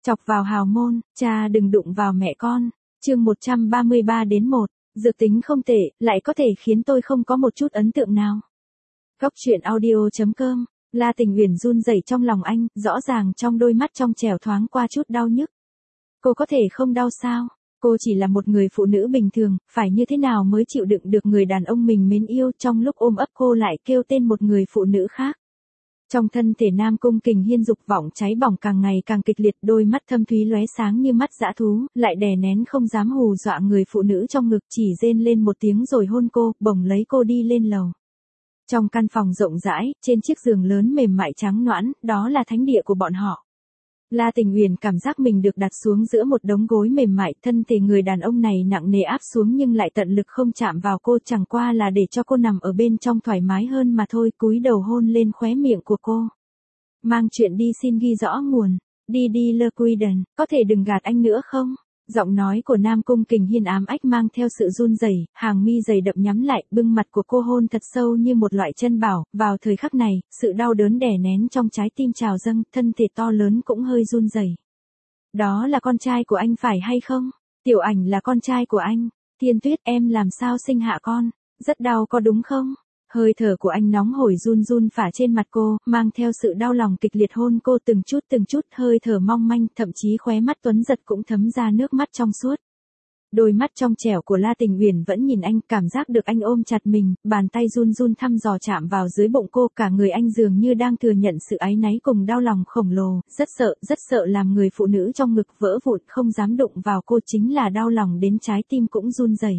Chọc vào hào môn, cha đừng đụng vào mẹ con. Chương 133-1, dược tính không tệ, lại có thể khiến tôi không có một chút ấn tượng nào. Góc truyện audio.com. La Tình Uyển run rẩy trong lòng anh, rõ ràng trong đôi mắt trong trẻo thoáng qua chút đau nhức. Cô có thể không đau sao? Cô chỉ là một người phụ nữ bình thường, phải như thế nào mới chịu đựng được người đàn ông mình mến yêu, trong lúc ôm ấp cô lại kêu tên một người phụ nữ khác. Trong thân thể Nam Cung Kình Hiên dục vọng cháy bỏng càng ngày càng kịch liệt, đôi mắt thâm thúy lóe sáng như mắt dã thú, lại đè nén không dám hù dọa người phụ nữ trong ngực, chỉ rên lên một tiếng rồi hôn cô, bồng lấy cô đi lên lầu. Trong căn phòng rộng rãi, trên chiếc giường lớn mềm mại trắng nõn, đó là thánh địa của bọn họ. La Tình Uyển cảm giác mình được đặt xuống giữa một đống gối mềm mại, thân thể người đàn ông này nặng nề áp xuống nhưng lại tận lực không chạm vào cô, chẳng qua là để cho cô nằm ở bên trong thoải mái hơn mà thôi, cúi đầu hôn lên khóe miệng của cô. Mang chuyện đi xin ghi rõ nguồn, đi Le Quiden, có thể đừng gạt anh nữa không? Giọng nói của Nam Cung Kình Hiên ám ách mang theo sự run rẩy, hàng mi dày đậm nhắm lại, bưng mặt của cô hôn thật sâu như một loại chân bảo. Vào thời khắc này, sự đau đớn đè nén trong trái tim trào dâng, thân thể to lớn cũng hơi run rẩy. Đó là con trai của anh phải hay không? Tiểu Ảnh là con trai của anh. Thiên Tuyết, em làm sao sinh hạ con? Rất đau có đúng không? Hơi thở của anh nóng hổi run run phả trên mặt cô, mang theo sự đau lòng kịch liệt hôn cô từng chút, hơi thở mong manh, thậm chí khóe mắt tuấn giật cũng thấm ra nước mắt trong suốt. Đôi mắt trong trẻo của La Tình Uyển vẫn nhìn anh, cảm giác được anh ôm chặt mình, bàn tay run run thăm dò chạm vào dưới bụng cô, cả người anh dường như đang thừa nhận sự áy náy cùng đau lòng khổng lồ, rất sợ làm người phụ nữ trong ngực vỡ vụn, không dám đụng vào cô, chính là đau lòng đến trái tim cũng run rẩy.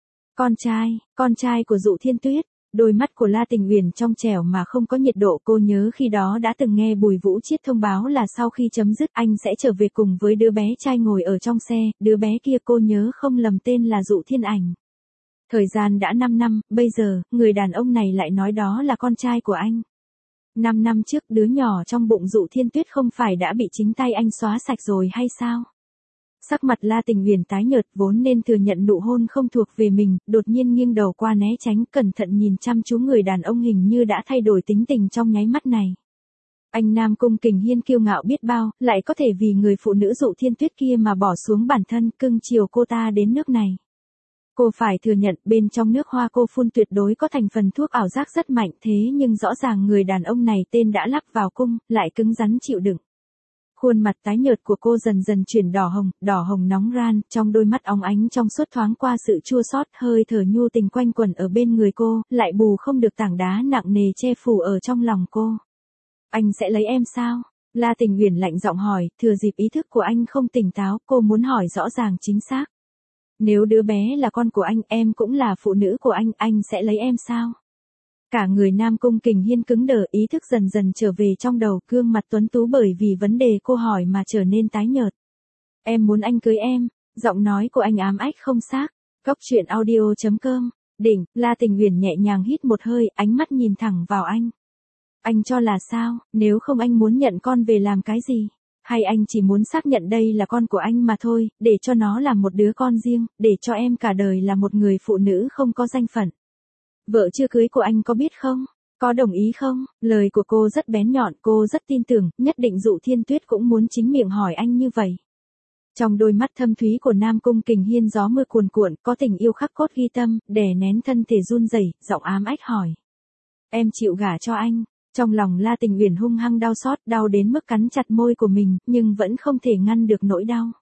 Con trai của Dụ Thiên Tuyết. Đôi mắt của La Tình Uyển trong trẻo mà không có nhiệt độ, cô nhớ khi đó đã từng nghe Bùi Vũ Chiết thông báo là sau khi chấm dứt anh sẽ trở về cùng với đứa bé trai ngồi ở trong xe, đứa bé kia cô nhớ không lầm tên là Dụ Thiên Ảnh. Thời gian đã 5 năm, bây giờ, người đàn ông này lại nói đó là con trai của anh. 5 năm trước đứa nhỏ trong bụng Dụ Thiên Tuyết không phải đã bị chính tay anh xóa sạch rồi hay sao? Sắc mặt La Tình Uyển tái nhợt, vốn nên thừa nhận nụ hôn không thuộc về mình, đột nhiên nghiêng đầu qua né tránh, cẩn thận nhìn chăm chú người đàn ông hình như đã thay đổi tính tình trong nháy mắt này. Anh Nam Cung Kình Hiên kiêu ngạo biết bao, lại có thể vì người phụ nữ Dụ Thiên Tuyết kia mà bỏ xuống bản thân, cưng chiều cô ta đến nước này. Cô phải thừa nhận bên trong nước hoa cô phun tuyệt đối có thành phần thuốc ảo giác rất mạnh, thế nhưng rõ ràng người đàn ông này tên đã lắp vào cung, lại cứng rắn chịu đựng. Khuôn mặt tái nhợt của cô dần dần chuyển đỏ hồng nóng ran, trong đôi mắt óng ánh trong suốt thoáng qua sự chua xót, hơi thở nhu tình quanh quẩn ở bên người cô, lại bù không được tảng đá nặng nề che phủ ở trong lòng cô. Anh sẽ lấy em sao? La Tình Uyển lạnh giọng hỏi, thừa dịp ý thức của anh không tỉnh táo, cô muốn hỏi rõ ràng chính xác. Nếu đứa bé là con của anh, em cũng là phụ nữ của anh sẽ lấy em sao? Cả người Nam Cung Kình Hiên cứng đờ, ý thức dần dần trở về trong đầu, gương mặt tuấn tú bởi vì vấn đề cô hỏi mà trở nên tái nhợt. Em muốn anh cưới em, giọng nói của anh ám ách không xác. Góc truyện audio.com. Đỉnh, La Tình Uyển nhẹ nhàng hít một hơi, ánh mắt nhìn thẳng vào anh. Anh cho là sao, nếu không anh muốn nhận con về làm cái gì? Hay anh chỉ muốn xác nhận đây là con của anh mà thôi, để cho nó là một đứa con riêng, để cho em cả đời là một người phụ nữ không có danh phận? Vợ chưa cưới của anh có biết không? Có đồng ý không? Lời của cô rất bén nhọn, cô rất tin tưởng, nhất định Dụ Thiên Tuyết cũng muốn chính miệng hỏi anh như vậy. Trong đôi mắt thâm thúy của Nam Cung Kình Hiên gió mưa cuồn cuộn, có tình yêu khắc cốt ghi tâm, đè nén thân thể run rẩy, giọng ám ách hỏi. Em chịu gả cho anh? Trong lòng La Tình Uyển hung hăng đau xót, đau đến mức cắn chặt môi của mình, nhưng vẫn không thể ngăn được nỗi đau.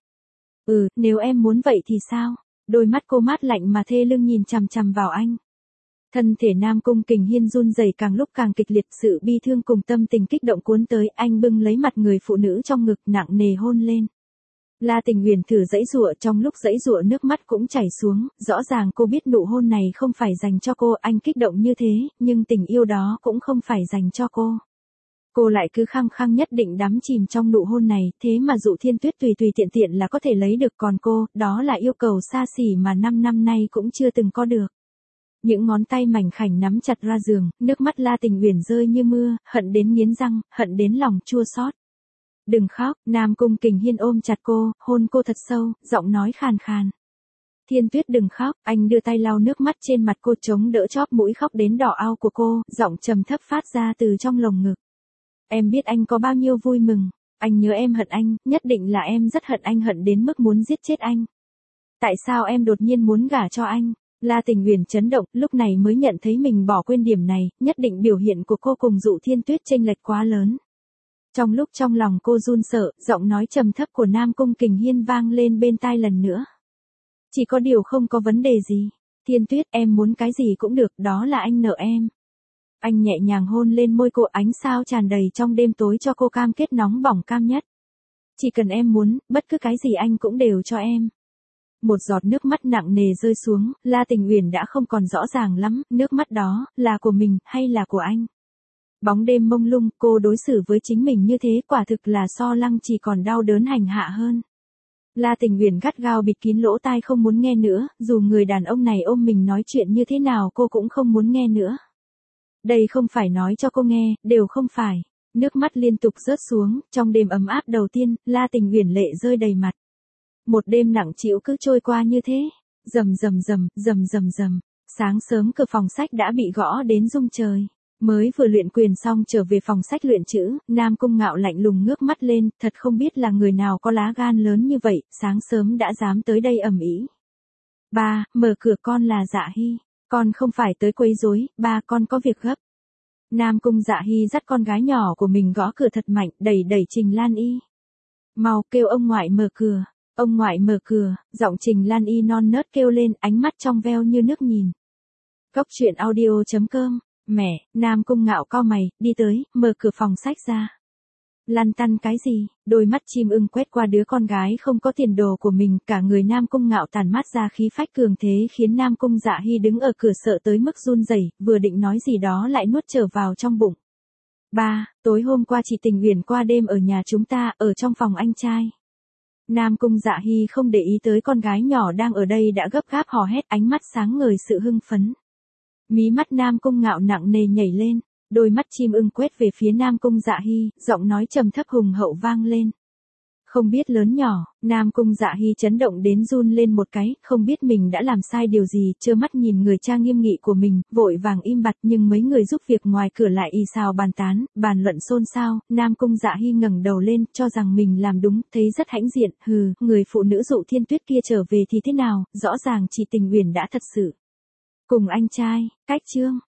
Nếu em muốn vậy thì sao? Đôi mắt cô mát lạnh mà thê lương nhìn chằm chằm vào anh. Thân thể Nam Cung Kình Hiên run rẩy càng lúc càng kịch liệt, sự bi thương cùng tâm tình kích động cuốn tới, anh bưng lấy mặt người phụ nữ trong ngực nặng nề hôn lên. La Tình Uyển thử giãy giụa, trong lúc giãy giụa nước mắt cũng chảy xuống, rõ ràng cô biết nụ hôn này không phải dành cho cô, anh kích động như thế, nhưng tình yêu đó cũng không phải dành cho cô. Cô lại cứ khăng khăng nhất định đắm chìm trong nụ hôn này, thế mà Dụ Thiên Tuyết tùy tiện là có thể lấy được, còn cô, đó là yêu cầu xa xỉ mà 5 năm nay cũng chưa từng có được. Những ngón tay mảnh khảnh nắm chặt ra giường, nước mắt La Tình Uyển rơi như mưa, hận đến nghiến răng, hận đến lòng chua xót. Đừng khóc, Nam Cung Kình Hiên ôm chặt cô, hôn cô thật sâu, giọng nói khàn khàn. Thiên Tuyết đừng khóc, anh đưa tay lau nước mắt trên mặt cô, chống đỡ chóp mũi khóc đến đỏ ao của cô, giọng trầm thấp phát ra từ trong lồng ngực. Em biết anh có bao nhiêu vui mừng, Anh nhớ em hận anh, nhất định là em rất hận anh, hận đến mức muốn giết chết anh. Tại sao em đột nhiên muốn gả cho anh? La Tình Uyển chấn động, lúc này mới nhận thấy mình bỏ quên điểm này, nhất định biểu hiện của cô cùng Dụ Thiên Tuyết chênh lệch quá lớn. Trong lúc trong lòng cô run sợ, giọng nói trầm thấp của Nam Cung Kình Hiên vang lên bên tai lần nữa. Chỉ có điều không có vấn đề gì. Thiên Tuyết, em muốn cái gì cũng được, đó là anh nợ em. Anh nhẹ nhàng hôn lên môi cô, ánh sao tràn đầy trong đêm tối cho cô cam kết nóng bỏng cam nhất. Chỉ cần em muốn, bất cứ cái gì anh cũng đều cho em. Một giọt nước mắt nặng nề rơi xuống, La Tình Uyển đã không còn rõ ràng lắm, nước mắt đó, là của mình, hay là của anh? Bóng đêm mông lung, cô đối xử với chính mình như thế, quả thực là so Lăng Trì còn đau đớn hành hạ hơn. La Tình Uyển gắt gao bịt kín lỗ tai không muốn nghe nữa, dù người đàn ông này ôm mình nói chuyện như thế nào cô cũng không muốn nghe nữa. Đây không phải nói cho cô nghe, đều không phải. Nước mắt liên tục rớt xuống, trong đêm ấm áp đầu tiên, La Tình Uyển lệ rơi đầy mặt. Một đêm nặng trĩu cứ trôi qua như thế. Rầm rầm rầm, rầm rầm rầm. Sáng sớm cửa phòng sách đã bị gõ đến rung trời. Mới vừa luyện quyền xong trở về phòng sách luyện chữ, Nam Cung Ngạo lạnh lùng ngước mắt lên, thật không biết là người nào có lá gan lớn như vậy, sáng sớm đã dám tới đây ầm ĩ. Ba, mở cửa, con là Dạ Hy. Con không phải tới quấy rối, ba, con có việc gấp. Nam Cung Dạ Hy dắt con gái nhỏ của mình gõ cửa thật mạnh, đẩy Trình Lan Y. Mau kêu ông ngoại mở cửa. Ông ngoại mở cửa, giọng Trình Lan Y non nớt kêu lên, ánh mắt trong veo như nước nhìn. Cốc truyện audio.com. Mẹ, Nam Cung Ngạo cau mày, đi tới, mở cửa phòng sách ra. Lăn tăn cái gì? Đôi mắt chim ưng quét qua đứa con gái không có tiền đồ của mình, cả người Nam Cung Ngạo tản mát ra khí phách cường thế khiến Nam Cung Dạ Hy đứng ở cửa sợ tới mức run rẩy, vừa định nói gì đó lại nuốt trở vào trong bụng. Ba, tối hôm qua chị Tình Uyển qua đêm ở nhà chúng ta, ở trong phòng anh trai. Nam Cung Dạ Hy không để ý tới con gái nhỏ đang ở đây đã gấp gáp hò hét, ánh mắt sáng ngời sự hưng phấn. Mí mắt Nam Cung Ngạo nặng nề nhảy lên, đôi mắt chim ưng quét về phía Nam Cung Dạ Hy, giọng nói trầm thấp hùng hậu vang lên. Không biết lớn nhỏ, Nam Cung Dạ Hy chấn động đến run lên một cái, không biết mình đã làm sai điều gì, trơ mắt nhìn người cha nghiêm nghị của mình, vội vàng im bặt, nhưng mấy người giúp việc ngoài cửa lại ì xào bàn tán, bàn luận xôn xao. Nam Cung Dạ Hy ngẩng đầu lên, cho rằng mình làm đúng, thấy rất hãnh diện, hừ, người phụ nữ Dụ Thiên Tuyết kia trở về thì thế nào, rõ ràng chị Tình Uyển đã thật sự cùng anh trai, cách chương.